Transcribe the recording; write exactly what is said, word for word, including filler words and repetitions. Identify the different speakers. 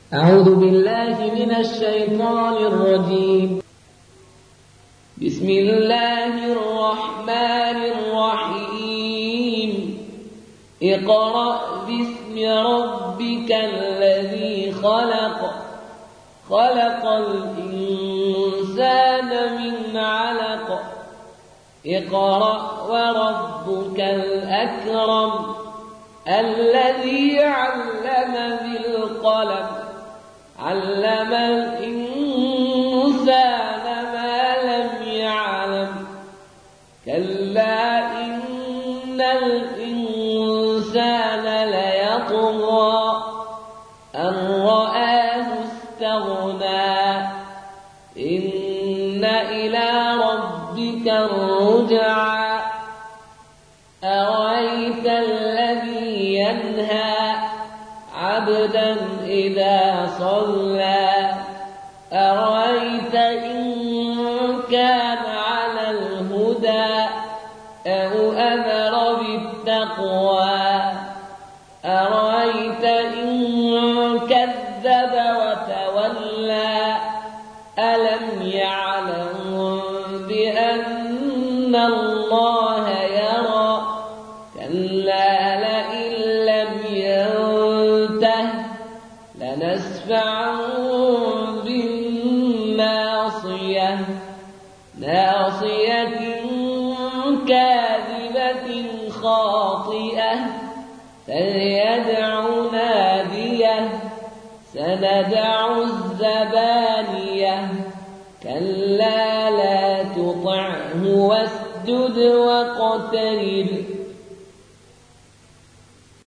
Speaker 1: أعوذ بالله من الشيطان الرجيم. بسم الله الرحمن الرحيم. اقرأ باسم ربك الذي خلق خلق الإنسان من علق اقرأ وربك الأكرم الذي علم بالقلم علم الإنسان ما لم يعلم كلا إن الإنسان ليطغى أن رآه استغنى إن إلى ربك الرجعى أرأيت الذي ينهى عبدا إذا صلى أرأيت إن كان على الهدى أو أمر بالتقوى أرأيت إن كذب وتولى ألم يعلم بأن الله يرى كلا لئن لم ينته لنسفعا بالناصية ناصية كاذبة خاطئة فليدع ناديه سندع الزبانية كلا لا تطعه واسجد واقترب